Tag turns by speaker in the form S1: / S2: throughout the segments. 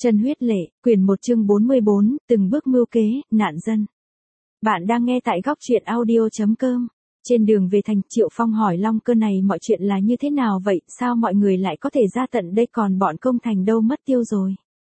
S1: Chân huyết lệ, quyển 1 chương 44, từng bước mưu kế, nạn dân. Bạn đang nghe tại góc truyện audio.com. Trên đường về thành, Triệu Phong hỏi Long Cơ này mọi chuyện là như thế nào vậy, sao mọi người lại có thể ra tận đây còn bọn công thành đâu mất tiêu rồi.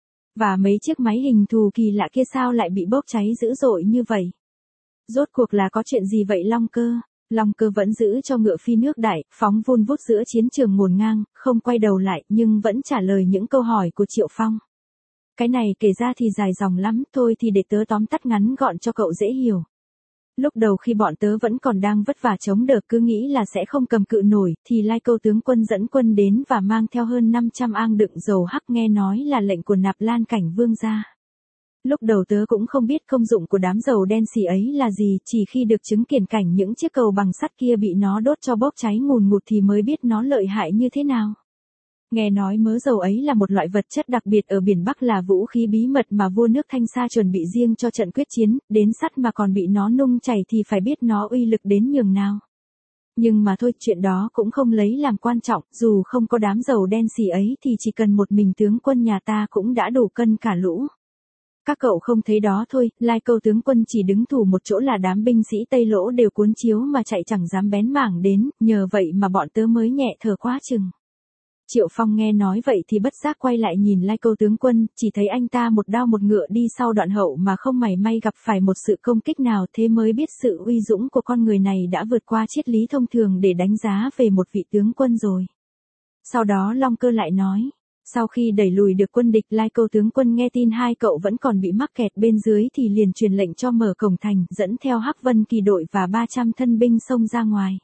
S1: Và mấy chiếc máy hình thù kỳ lạ kia sao lại bị bốc cháy dữ dội như vậy. Rốt cuộc là có chuyện gì vậy Long Cơ? Long Cơ vẫn giữ cho ngựa phi nước đại, phóng vun vút giữa chiến trường ngổn ngang, không quay đầu lại nhưng vẫn trả lời những câu hỏi của Triệu Phong. Cái này kể ra thì dài dòng lắm, thôi thì để tớ tóm tắt ngắn gọn cho cậu dễ hiểu. Lúc đầu khi bọn tớ vẫn còn đang vất vả chống đỡ cứ nghĩ là sẽ không cầm cự nổi, thì Lai Câu tướng quân dẫn quân đến và mang theo hơn 500 ang đựng dầu hắc, nghe nói là lệnh của Nạp Lan Cảnh Vương gia. Lúc đầu tớ cũng không biết công dụng của đám dầu đen xì ấy là gì, chỉ khi được chứng kiến cảnh những chiếc cầu bằng sắt kia bị nó đốt cho bốc cháy ngùn ngụt thì mới biết nó lợi hại như thế nào. Nghe nói mớ dầu ấy là một loại vật chất đặc biệt ở biển Bắc, là vũ khí bí mật mà vua nước Thanh Sa chuẩn bị riêng cho trận quyết chiến, đến sắt mà còn bị nó nung chảy thì phải biết nó uy lực đến nhường nào. Nhưng mà thôi, chuyện đó cũng không lấy làm quan trọng, dù không có đám dầu đen xì ấy thì chỉ cần một mình tướng quân nhà ta cũng đã đủ cân cả lũ. Các cậu không thấy đó thôi, Lai Câu tướng quân chỉ đứng thủ một chỗ là đám binh sĩ Tây Lỗ đều cuốn chiếu mà chạy chẳng dám bén mảng đến, nhờ vậy mà bọn tớ mới nhẹ thở quá chừng. Triệu Phong nghe nói vậy thì bất giác quay lại nhìn Lai Câu tướng quân, chỉ thấy anh ta một đao một ngựa đi sau đoạn hậu mà không mảy may gặp phải một sự công kích nào, thế mới biết sự uy dũng của con người này đã vượt qua triết lý thông thường để đánh giá về một vị tướng quân rồi. Sau đó Long Cơ lại nói, sau khi đẩy lùi được quân địch, Lai Câu tướng quân nghe tin hai cậu vẫn còn bị mắc kẹt bên dưới thì liền truyền lệnh cho mở cổng thành, dẫn theo Hắc Vân Kỳ đội và 300 thân binh xông ra ngoài.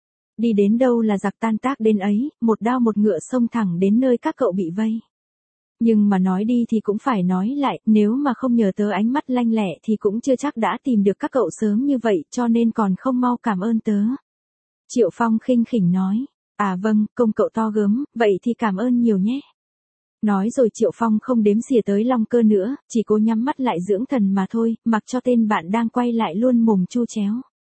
S1: Đi đến đâu là giặc tan tác đến ấy, một đao một ngựa xông thẳng đến nơi các cậu bị vây. Nhưng mà nói đi thì cũng phải nói lại, nếu mà không nhờ tớ ánh mắt lanh lẹ thì cũng chưa chắc đã tìm được các cậu sớm như vậy, cho nên còn không mau cảm ơn tớ. Triệu Phong khinh khỉnh nói, à vâng, công cậu to gớm, vậy thì cảm ơn nhiều nhé. Nói rồi Triệu Phong không đếm xỉa tới Long Cơ nữa, chỉ cố nhắm mắt lại dưỡng thần mà thôi, mặc cho tên bạn đang quay lại luôn mồm chu chéo.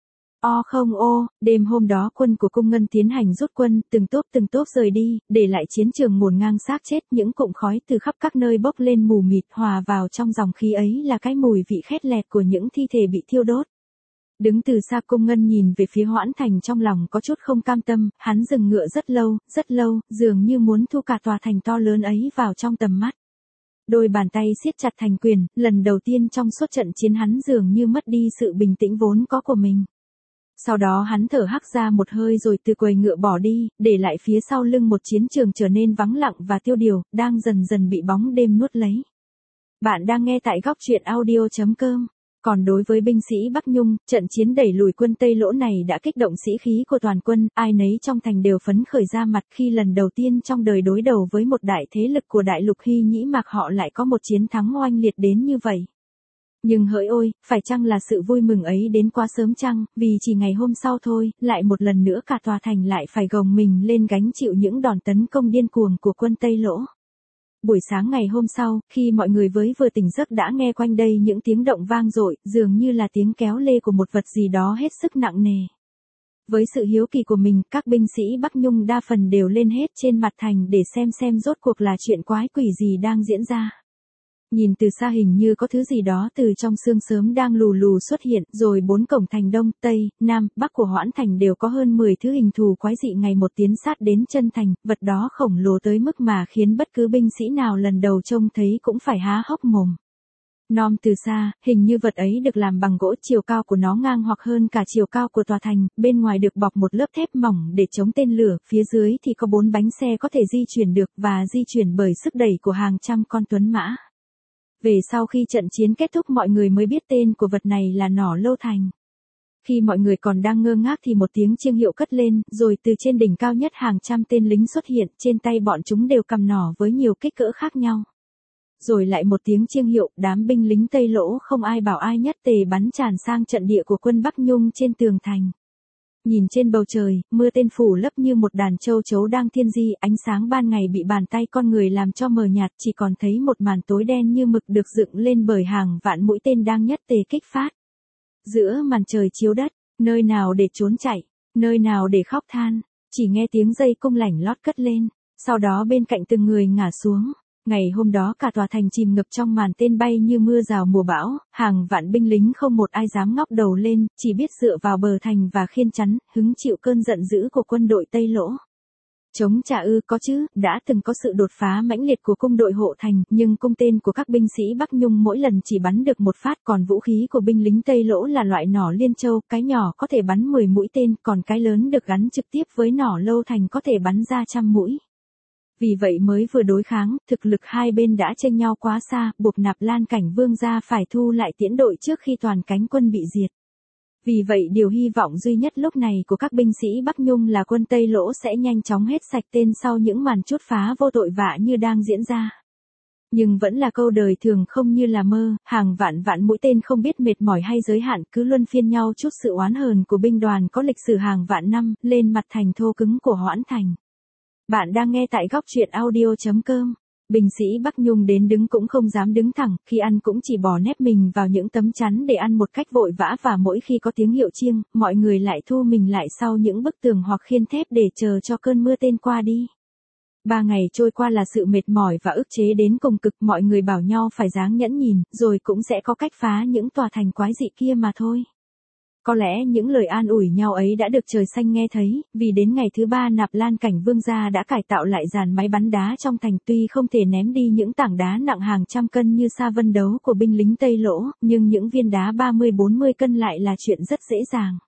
S1: Đêm hôm đó quân của Cung Ngân tiến hành rút quân, từng tốp rời đi, để lại chiến trường ngổn ngang xác chết, những cụm khói từ khắp các nơi bốc lên mù mịt, hòa vào trong dòng khí ấy là cái mùi vị khét lẹt của những thi thể bị thiêu đốt. Đứng từ xa Cung Ngân nhìn về phía Hoãn Thành, trong lòng có chút không cam tâm, hắn dừng ngựa rất lâu, dường như muốn thu cả tòa thành to lớn ấy vào trong tầm mắt. Đôi bàn tay siết chặt thành quyền, lần đầu tiên trong suốt trận chiến hắn dường như mất đi sự bình tĩnh vốn có của mình. Sau đó hắn thở hắt ra một hơi rồi từ quầy ngựa bỏ đi, để lại phía sau lưng một chiến trường trở nên vắng lặng và tiêu điều, đang dần dần bị bóng đêm nuốt lấy. Bạn đang nghe tại góc truyện audio.com. Còn đối với binh sĩ Bắc Nhung, trận chiến đẩy lùi quân Tây Lỗ này đã kích động sĩ khí của toàn quân, ai nấy trong thành đều phấn khởi ra mặt khi lần đầu tiên trong đời đối đầu với một đại thế lực của đại lục Hy Nhĩ Mạc họ lại có một chiến thắng oanh liệt đến như vậy. Nhưng hỡi ôi, phải chăng là sự vui mừng ấy đến quá sớm chăng, vì chỉ ngày hôm sau thôi, lại một lần nữa cả tòa thành lại phải gồng mình lên gánh chịu những đòn tấn công điên cuồng của quân Tây Lỗ. Buổi sáng ngày hôm sau, khi mọi người vừa tỉnh giấc đã nghe quanh đây những tiếng động vang dội, dường như là tiếng kéo lê của một vật gì đó hết sức nặng nề. Với sự hiếu kỳ của mình, các binh sĩ Bắc Nhung đa phần đều lên hết trên mặt thành để xem rốt cuộc là chuyện quái quỷ gì đang diễn ra. Nhìn từ xa hình như có thứ gì đó từ trong sương sớm đang lù lù xuất hiện, rồi bốn cổng thành Đông, Tây, Nam, Bắc của Hoãn Thành đều có hơn 10 thứ hình thù quái dị ngày một tiến sát đến chân thành, vật đó khổng lồ tới mức mà khiến bất cứ binh sĩ nào lần đầu trông thấy cũng phải há hốc mồm. Nom từ xa, hình như vật ấy được làm bằng gỗ, chiều cao của nó ngang hoặc hơn cả chiều cao của tòa thành, bên ngoài được bọc một lớp thép mỏng để chống tên lửa, phía dưới thì có 4 bánh xe có thể di chuyển được và di chuyển bởi sức đẩy của hàng trăm con tuấn mã. Về sau khi trận chiến kết thúc mọi người mới biết tên của vật này là nỏ Lô Thành. Khi mọi người còn đang ngơ ngác thì một tiếng chiêng hiệu cất lên, rồi từ trên đỉnh cao nhất hàng trăm tên lính xuất hiện, trên tay bọn chúng đều cầm nỏ với nhiều kích cỡ khác nhau. Rồi lại một tiếng chiêng hiệu, đám binh lính Tây Lỗ không ai bảo ai nhất tề bắn tràn sang trận địa của quân Bắc Nhung trên tường thành. Nhìn trên bầu trời, mưa tên phủ lấp như một đàn châu chấu đang thiên di, ánh sáng ban ngày bị bàn tay con người làm cho mờ nhạt, chỉ còn thấy một màn tối đen như mực được dựng lên bởi hàng vạn mũi tên đang nhất tề kích phát. Giữa màn trời chiếu đất, nơi nào để trốn chạy, nơi nào để khóc than, chỉ nghe tiếng dây cung lảnh lót cất lên, sau đó bên cạnh từng người ngã xuống. Ngày hôm đó cả tòa thành chìm ngập trong màn tên bay như mưa rào mùa bão, hàng vạn binh lính không một ai dám ngóc đầu lên, chỉ biết dựa vào bờ thành và khiên chắn, hứng chịu cơn giận dữ của quân đội Tây Lỗ. Chống trả ư, có chứ, đã từng có sự đột phá mãnh liệt của cung đội hộ thành, nhưng cung tên của các binh sĩ Bắc Nhung mỗi lần chỉ bắn được một phát, còn vũ khí của binh lính Tây Lỗ là loại nỏ liên châu, cái nhỏ có thể bắn 10 mũi tên, còn cái lớn được gắn trực tiếp với nỏ lâu thành có thể bắn ra 100 mũi. Vì vậy mới vừa đối kháng, thực lực hai bên đã chênh nhau quá xa, buộc Nạp Lan Cảnh Vương gia phải thu lại tiễn đội trước khi toàn cánh quân bị diệt. Vì vậy điều hy vọng duy nhất lúc này của các binh sĩ Bắc Nhung là quân Tây Lỗ sẽ nhanh chóng hết sạch tên sau những màn chốt phá vô tội vạ như đang diễn ra. Nhưng vẫn là câu đời thường không như là mơ, hàng vạn mũi tên không biết mệt mỏi hay giới hạn cứ luân phiên nhau chút sự oán hờn của binh đoàn có lịch sử hàng vạn năm lên mặt thành thô cứng của Hoãn Thành. Bạn đang nghe tại góc truyện audio.com. Binh sĩ Bắc Nhung đến đứng cũng không dám đứng thẳng, khi ăn cũng chỉ bò nép mình vào những tấm chắn để ăn một cách vội vã, và mỗi khi có tiếng hiệu chiêng, mọi người lại thu mình lại sau những bức tường hoặc khiên thép để chờ cho cơn mưa tên qua đi. 3 ngày trôi qua là sự mệt mỏi và ức chế đến cùng cực, mọi người bảo nhau phải ráng nhẫn nhìn, rồi cũng sẽ có cách phá những tòa thành quái dị kia mà thôi. Có lẽ những lời an ủi nhau ấy đã được trời xanh nghe thấy, vì đến ngày thứ 3 Nạp Lan Cảnh Vương gia đã cải tạo lại dàn máy bắn đá trong thành, tuy không thể ném đi những tảng đá nặng hàng trăm cân như Sa Vân Đấu của binh lính Tây Lỗ, nhưng những viên đá 30-40 cân lại là chuyện rất dễ dàng.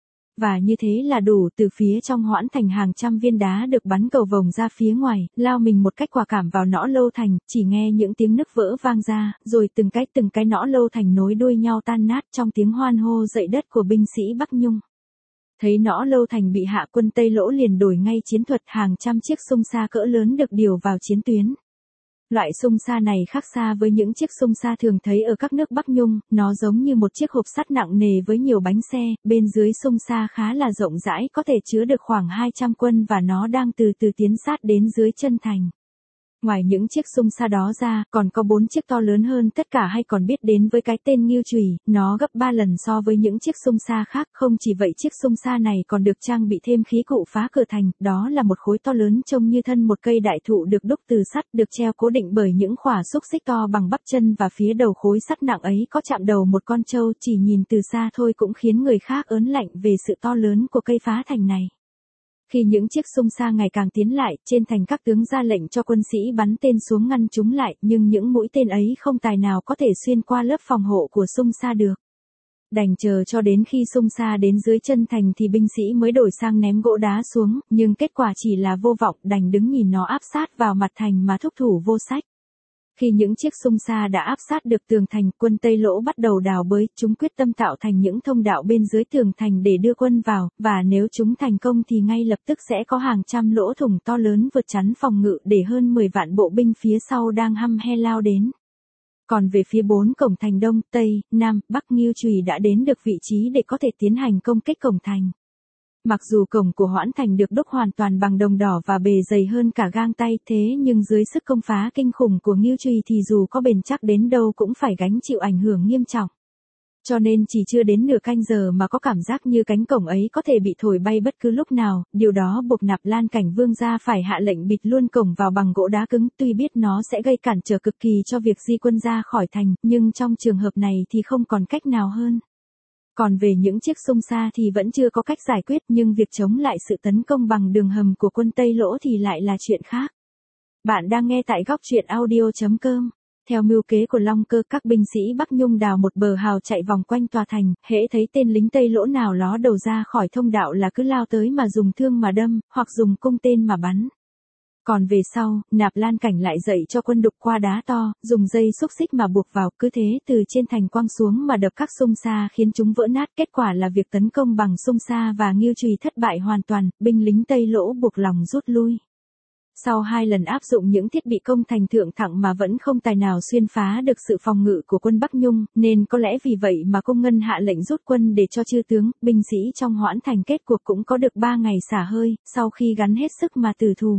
S1: Và như thế là đủ, từ phía trong Hoãn Thành hàng trăm viên đá được bắn cầu vồng ra phía ngoài, lao mình một cách quả cảm vào nõ lâu thành, chỉ nghe những tiếng nứt vỡ vang ra, rồi từng cái nõ lâu thành nối đuôi nhau tan nát trong tiếng hoan hô dậy đất của binh sĩ Bắc Nhung. Thấy nõ lâu thành bị hạ, quân Tây Lỗ liền đổi ngay chiến thuật, hàng trăm chiếc xung xa cỡ lớn được điều vào chiến tuyến. Loại xung xa này khác xa với những chiếc xung xa thường thấy ở các nước Bắc Nhung, nó giống như một chiếc hộp sắt nặng nề với nhiều bánh xe, bên dưới xung xa khá là rộng rãi, có thể chứa được khoảng 200 quân, và nó đang từ từ tiến sát đến dưới chân thành. Ngoài những chiếc xung xa đó ra, còn có 4 chiếc to lớn hơn tất cả, hay còn biết đến với cái tên Ngưu Chùy, nó gấp 3 lần so với những chiếc xung xa khác. Không chỉ vậy, chiếc xung xa này còn được trang bị thêm khí cụ phá cửa thành, đó là một khối to lớn trông như thân một cây đại thụ được đúc từ sắt, được treo cố định bởi những khỏa xúc xích to bằng bắp chân, và phía đầu khối sắt nặng ấy có chạm đầu một con trâu, chỉ nhìn từ xa thôi cũng khiến người khác ớn lạnh về sự to lớn của cây phá thành này. Khi những chiếc xung xa ngày càng tiến lại, trên thành các tướng ra lệnh cho quân sĩ bắn tên xuống ngăn chúng lại, nhưng những mũi tên ấy không tài nào có thể xuyên qua lớp phòng hộ của xung xa được. Đành chờ cho đến khi xung xa đến dưới chân thành thì binh sĩ mới đổi sang ném gỗ đá xuống, nhưng kết quả chỉ là vô vọng, đành đứng nhìn nó áp sát vào mặt thành mà thúc thủ vô sách. Khi những chiếc xung xa đã áp sát được tường thành, quân Tây Lỗ bắt đầu đào bới, chúng quyết tâm tạo thành những thông đạo bên dưới tường thành để đưa quân vào, và nếu chúng thành công thì ngay lập tức sẽ có hàng trăm lỗ thủng to lớn vượt chắn phòng ngự để hơn 10 vạn bộ binh phía sau đang hăm he lao đến. Còn về phía 4 cổng thành Đông, Tây, Nam, Bắc, Ngưu Chùy đã đến được vị trí để có thể tiến hành công kích cổng thành. Mặc dù cổng của Hoãn Thành được đúc hoàn toàn bằng đồng đỏ và bề dày hơn cả gang tay, thế nhưng dưới sức công phá kinh khủng của Ngưu Chùy thì dù có bền chắc đến đâu cũng phải gánh chịu ảnh hưởng nghiêm trọng. Cho nên chỉ chưa đến nửa canh giờ mà có cảm giác như cánh cổng ấy có thể bị thổi bay bất cứ lúc nào, điều đó buộc Nạp Lan Cảnh Vương gia phải hạ lệnh bịt luôn cổng vào bằng gỗ đá cứng, tuy biết nó sẽ gây cản trở cực kỳ cho việc di quân ra khỏi thành, nhưng trong trường hợp này thì không còn cách nào hơn. Còn về những chiếc xung xa thì vẫn chưa có cách giải quyết, nhưng việc chống lại sự tấn công bằng đường hầm của quân Tây Lỗ thì lại là chuyện khác. Bạn đang nghe tại góc truyện audio.com. Theo mưu kế của Long Cơ, các binh sĩ Bắc Nhung đào một bờ hào chạy vòng quanh tòa thành, hễ thấy tên lính Tây Lỗ nào ló đầu ra khỏi thông đạo là cứ lao tới mà dùng thương mà đâm, hoặc dùng cung tên mà bắn. Còn về sau, Nạp Lan Cảnh lại dạy cho quân đục qua đá to, dùng dây xúc xích mà buộc vào, cứ thế từ trên thành quăng xuống mà đập các xung xa khiến chúng vỡ nát. Kết quả là việc tấn công bằng xung xa và Ngưu Chùy thất bại hoàn toàn, binh lính Tây Lỗ buộc lòng rút lui. Sau 2 lần áp dụng những thiết bị công thành thượng thặng mà vẫn không tài nào xuyên phá được sự phòng ngự của quân Bắc Nhung, nên có lẽ vì vậy mà Công Ngân hạ lệnh rút quân để cho chư tướng, binh sĩ trong Hoãn Thành kết cuộc cũng có được 3 ngày xả hơi, sau khi gắn hết sức mà tử thủ.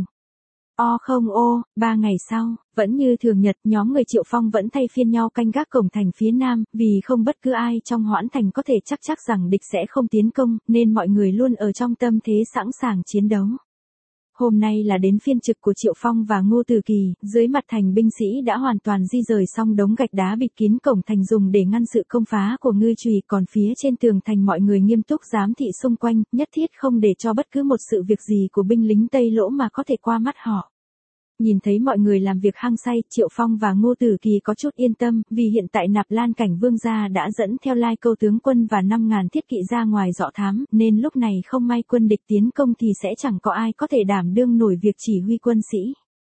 S1: 3 ngày sau, vẫn như thường nhật, nhóm người Triệu Phong vẫn thay phiên nhau canh gác cổng thành phía Nam, vì không bất cứ ai trong Hoãn Thành có thể chắc rằng địch sẽ không tiến công, nên mọi người luôn ở trong tâm thế sẵn sàng chiến đấu. Hôm nay là đến phiên trực của Triệu Phong và Ngô Tử Kỳ, dưới mặt thành binh sĩ đã hoàn toàn di rời xong đống gạch đá bịt kín cổng thành dùng để ngăn sự công phá của ngư trùy, còn phía trên tường thành mọi người nghiêm túc giám thị xung quanh, nhất thiết không để cho bất cứ một sự việc gì của binh lính Tây Lỗ mà có thể qua mắt họ. Nhìn thấy mọi người làm việc hăng say, Triệu Phong và Ngô Tử Kỳ có chút yên tâm, vì hiện tại Nạp Lan Cảnh Vương gia đã dẫn theo Lai Câu tướng quân và 5.000 thiết kỵ ra ngoài dọ thám, nên lúc này không may quân địch tiến công thì sẽ chẳng có ai có thể đảm đương nổi việc chỉ huy quân sĩ.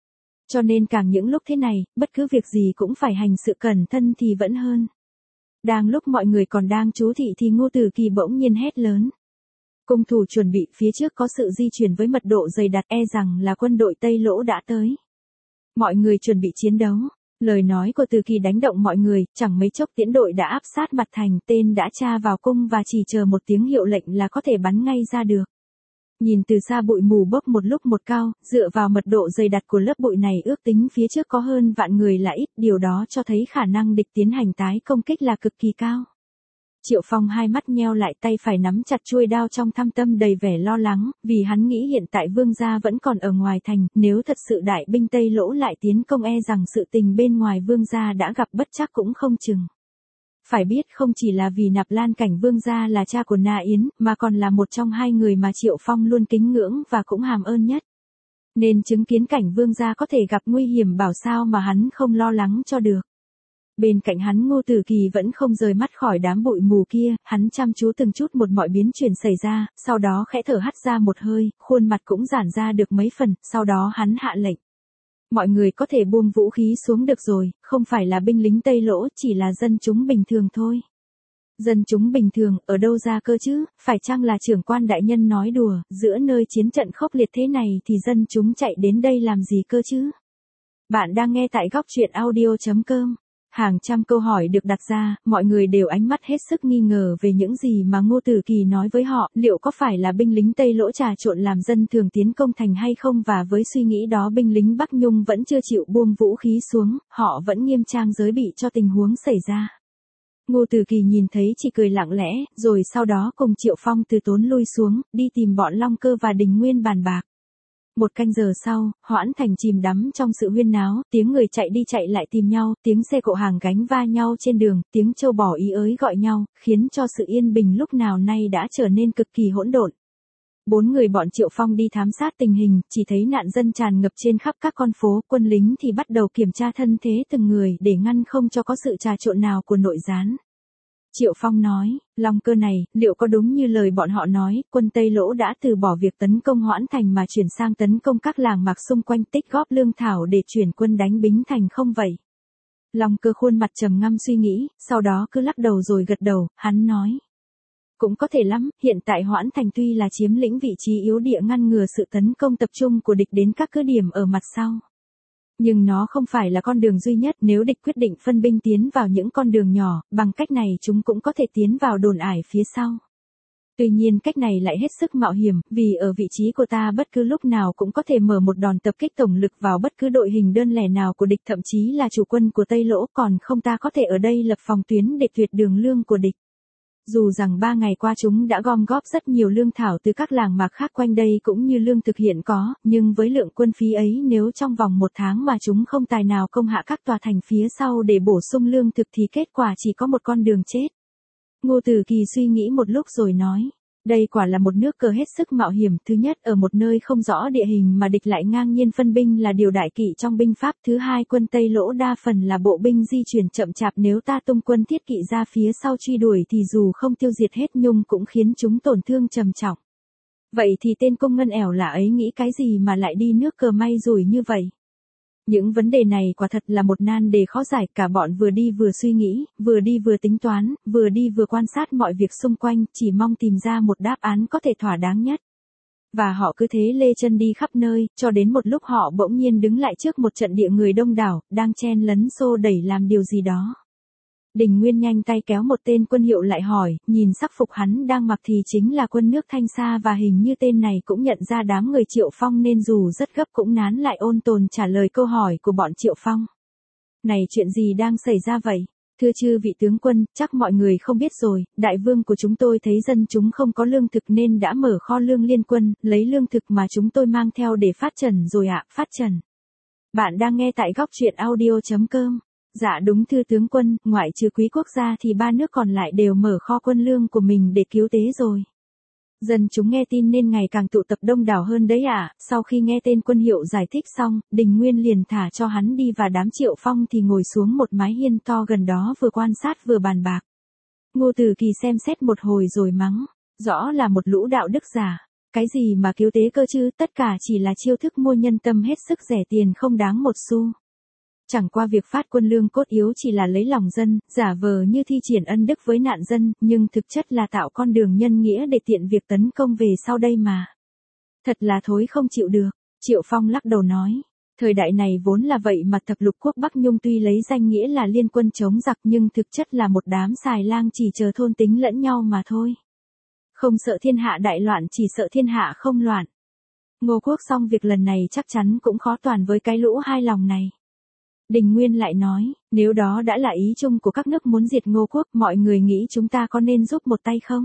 S1: Cho nên càng những lúc thế này, bất cứ việc gì cũng phải hành sự cẩn thận thì vẫn hơn. Đang lúc mọi người còn đang chú thị thì Ngô Tử Kỳ bỗng nhiên hét lớn. Cung thủ chuẩn bị, phía trước có sự di chuyển với mật độ dày đặc, e rằng là quân đội Tây Lỗ đã tới. Mọi người chuẩn bị chiến đấu. Lời nói của Từ Kỳ đánh động mọi người, chẳng mấy chốc tiễn đội đã áp sát mặt thành, tên đã tra vào cung và chỉ chờ một tiếng hiệu lệnh là có thể bắn ngay ra được. Nhìn từ xa bụi mù bốc một lúc một cao, dựa vào mật độ dày đặc của lớp bụi này ước tính phía trước có hơn vạn người là ít, điều đó cho thấy khả năng địch tiến hành tái công kích là cực kỳ cao. Triệu Phong hai mắt nheo lại, tay phải nắm chặt chuôi đao trong thâm tâm đầy vẻ lo lắng, vì hắn nghĩ hiện tại Vương gia vẫn còn ở ngoài thành, nếu thật sự đại binh Tây Lỗ lại tiến công e rằng sự tình bên ngoài Vương gia đã gặp bất trắc cũng không chừng. Phải biết không chỉ là vì Nạp Lan Cảnh Vương gia là cha của Na Yến, mà còn là một trong hai người mà Triệu Phong luôn kính ngưỡng và cũng hàm ơn nhất. Nên chứng kiến cảnh Vương gia có thể gặp nguy hiểm bảo sao mà hắn không lo lắng cho được. Bên cạnh hắn Ngô Tử Kỳ vẫn không rời mắt khỏi đám bụi mù kia, hắn chăm chú từng chút một mọi biến chuyển xảy ra, sau đó khẽ thở hắt ra một hơi, khuôn mặt cũng giãn ra được mấy phần, sau đó hắn hạ lệnh. Mọi người có thể buông vũ khí xuống được rồi, không phải là binh lính Tây Lỗ, chỉ là dân chúng bình thường thôi. Dân chúng bình thường, ở đâu ra cơ chứ, phải chăng là trưởng quan đại nhân nói đùa, giữa nơi chiến trận khốc liệt thế này thì dân chúng chạy đến đây làm gì cơ chứ? Bạn đang nghe tại góc truyện audio.com. Hàng trăm câu hỏi được đặt ra, mọi người đều ánh mắt hết sức nghi ngờ về những gì mà Ngô Tử Kỳ nói với họ, liệu có phải là binh lính Tây Lỗ trà trộn làm dân thường tiến công thành hay không, và với suy nghĩ đó binh lính Bắc Nhung vẫn chưa chịu buông vũ khí xuống, họ vẫn nghiêm trang giới bị cho tình huống xảy ra. Ngô Tử Kỳ nhìn thấy chỉ cười lặng lẽ, rồi sau đó cùng Triệu Phong từ tốn lui xuống, đi tìm bọn Long Cơ và Đình Nguyên bàn bạc. Một canh giờ sau, Hoãn Thành chìm đắm trong sự huyên náo, tiếng người chạy đi chạy lại tìm nhau, tiếng xe cộ hàng gánh va nhau trên đường, tiếng trâu bò ý ới gọi nhau, khiến cho sự yên bình lúc nào nay đã trở nên cực kỳ hỗn độn. 4 người bọn Triệu Phong đi thám sát tình hình, chỉ thấy nạn dân tràn ngập trên khắp các con phố, quân lính thì bắt đầu kiểm tra thân thế từng người để ngăn không cho có sự trà trộn nào của nội gián. Triệu Phong nói, Long Cơ này, liệu có đúng như lời bọn họ nói, quân Tây Lỗ đã từ bỏ việc tấn công Hoãn Thành mà chuyển sang tấn công các làng mạc xung quanh, tích góp lương thảo để chuyển quân đánh Bính Thành không vậy? Long Cơ khuôn mặt trầm ngâm suy nghĩ, sau đó cứ lắc đầu rồi gật đầu, hắn nói. Cũng có thể lắm, hiện tại Hoãn Thành tuy là chiếm lĩnh vị trí yếu địa ngăn ngừa sự tấn công tập trung của địch đến các cứ điểm ở mặt sau. Nhưng nó không phải là con đường duy nhất, nếu địch quyết định phân binh tiến vào những con đường nhỏ, bằng cách này chúng cũng có thể tiến vào đồn ải phía sau. Tuy nhiên cách này lại hết sức mạo hiểm, vì ở vị trí của ta bất cứ lúc nào cũng có thể mở một đòn tập kích tổng lực vào bất cứ đội hình đơn lẻ nào của địch, thậm chí là chủ quân của Tây Lỗ, còn không ta có thể ở đây lập phòng tuyến để tuyệt đường lương của địch. Dù rằng 3 ngày qua chúng đã gom góp rất nhiều lương thảo từ các làng mạc khác quanh đây cũng như lương thực hiện có, nhưng với lượng quân phí ấy nếu trong vòng 1 tháng mà chúng không tài nào công hạ các tòa thành phía sau để bổ sung lương thực thì kết quả chỉ có một con đường chết. Ngô Tử Kỳ suy nghĩ một lúc rồi nói. Đây quả là một nước cờ hết sức mạo hiểm, thứ nhất ở một nơi không rõ địa hình mà địch lại ngang nhiên phân binh là điều đại kỵ trong binh pháp, thứ hai quân Tây Lỗ đa phần là bộ binh di chuyển chậm chạp, nếu ta tung quân thiết kỵ ra phía sau truy đuổi thì dù không tiêu diệt hết nhưng cũng khiến chúng tổn thương trầm trọng. Vậy thì tên công ngân ẻo lả ấy nghĩ cái gì mà lại đi nước cờ may rủi như vậy? Những vấn đề này quả thật là một nan đề khó giải, cả bọn vừa đi vừa suy nghĩ, vừa đi vừa tính toán, vừa đi vừa quan sát mọi việc xung quanh, chỉ mong tìm ra một đáp án có thể thỏa đáng nhất. Và họ cứ thế lê chân đi khắp nơi, cho đến một lúc họ bỗng nhiên đứng lại trước một trận địa người đông đảo, đang chen lấn xô đẩy làm điều gì đó. Đình Nguyên nhanh tay kéo một tên quân hiệu lại hỏi, nhìn sắc phục hắn đang mặc thì chính là quân nước Thanh Sa, và hình như tên này cũng nhận ra đám người Triệu Phong nên dù rất gấp cũng nán lại ôn tồn trả lời câu hỏi của bọn Triệu Phong. Này chuyện gì đang xảy ra vậy? Thưa chư vị tướng quân, chắc mọi người không biết rồi, đại vương của chúng tôi thấy dân chúng không có lương thực nên đã mở kho lương liên quân, lấy lương thực mà chúng tôi mang theo để phát trần rồi ạ, phát trần. Bạn đang nghe tại góc truyện audio.com. Dạ đúng thưa tướng quân, ngoại trừ quý quốc gia thì ba nước còn lại đều mở kho quân lương của mình để cứu tế rồi. Dân chúng nghe tin nên ngày càng tụ tập đông đảo hơn đấy ạ. Sau khi nghe tên quân hiệu giải thích xong, Đình Nguyên liền thả cho hắn đi và đám Triệu Phong thì ngồi xuống một mái hiên to gần đó vừa quan sát vừa bàn bạc. Ngô Tử Kỳ xem xét một hồi rồi mắng, rõ là một lũ đạo đức giả. Cái gì mà cứu tế cơ chứ, tất cả chỉ là chiêu thức mua nhân tâm hết sức rẻ tiền không đáng một xu. Chẳng qua việc phát quân lương cốt yếu chỉ là lấy lòng dân, giả vờ như thi triển ân đức với nạn dân, nhưng thực chất là tạo con đường nhân nghĩa để tiện việc tấn công về sau đây mà. Thật là thối không chịu được, Triệu Phong lắc đầu nói. Thời đại này vốn là vậy mà thập lục quốc Bắc Nhung tuy lấy danh nghĩa là liên quân chống giặc nhưng thực chất là một đám xài lang chỉ chờ thôn tính lẫn nhau mà thôi. Không sợ thiên hạ đại loạn chỉ sợ thiên hạ không loạn. Ngô Quốc xong việc lần này chắc chắn cũng khó toàn với cái lũ hai lòng này. Đình Nguyên lại nói, nếu đó đã là ý chung của các nước muốn diệt Ngô Quốc, mọi người nghĩ chúng ta có nên giúp một tay không?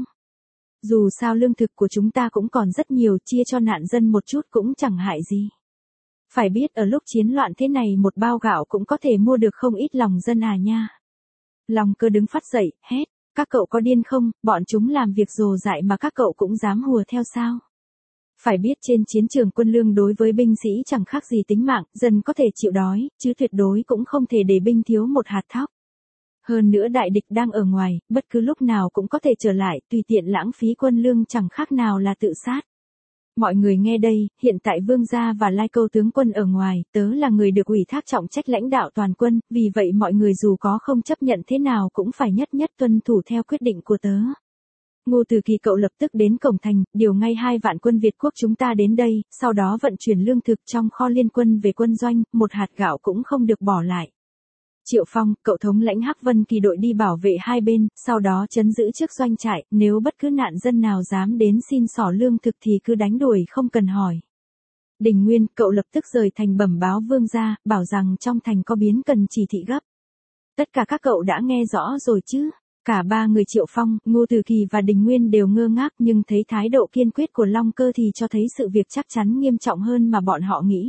S1: Dù sao lương thực của chúng ta cũng còn rất nhiều, chia cho nạn dân một chút cũng chẳng hại gì. Phải biết ở lúc chiến loạn thế này một bao gạo cũng có thể mua được không ít lòng dân à nha. Long Cơ đứng phát dậy, hét, các cậu có điên không, bọn chúng làm việc rồ dại mà các cậu cũng dám hùa theo sao? Phải biết trên chiến trường quân lương đối với binh sĩ chẳng khác gì tính mạng, dân có thể chịu đói, chứ tuyệt đối cũng không thể để binh thiếu một hạt thóc. Hơn nữa đại địch đang ở ngoài, bất cứ lúc nào cũng có thể trở lại, tùy tiện lãng phí quân lương chẳng khác nào là tự sát. Mọi người nghe đây, hiện tại Vương gia và Lai Câu tướng quân ở ngoài, tớ là người được ủy thác trọng trách lãnh đạo toàn quân, vì vậy mọi người dù có không chấp nhận thế nào cũng phải nhất nhất tuân thủ theo quyết định của tớ. Ngô Tử Kỳ cậu lập tức đến cổng thành, điều ngay 2 vạn quân Việt quốc chúng ta đến đây, sau đó vận chuyển lương thực trong kho liên quân về quân doanh, một hạt gạo cũng không được bỏ lại. Triệu Phong, cậu thống lãnh Hắc Vân Kỳ đội đi bảo vệ hai bên, sau đó trấn giữ trước doanh trại, nếu bất cứ nạn dân nào dám đến xin xỏ lương thực thì cứ đánh đuổi không cần hỏi. Đình Nguyên, cậu lập tức rời thành bẩm báo vương gia, bảo rằng trong thành có biến cần chỉ thị gấp. Tất cả các cậu đã nghe rõ rồi chứ? Cả 3 người Triệu Phong, Ngô Tử Kỳ và Đình Nguyên đều ngơ ngác nhưng thấy thái độ kiên quyết của Long Cơ thì cho thấy sự việc chắc chắn nghiêm trọng hơn mà bọn họ nghĩ.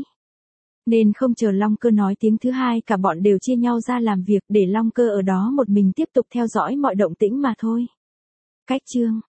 S1: Nên không chờ Long Cơ nói tiếng thứ hai cả bọn đều chia nhau ra làm việc để Long Cơ ở đó một mình tiếp tục theo dõi mọi động tĩnh mà thôi. Cách chương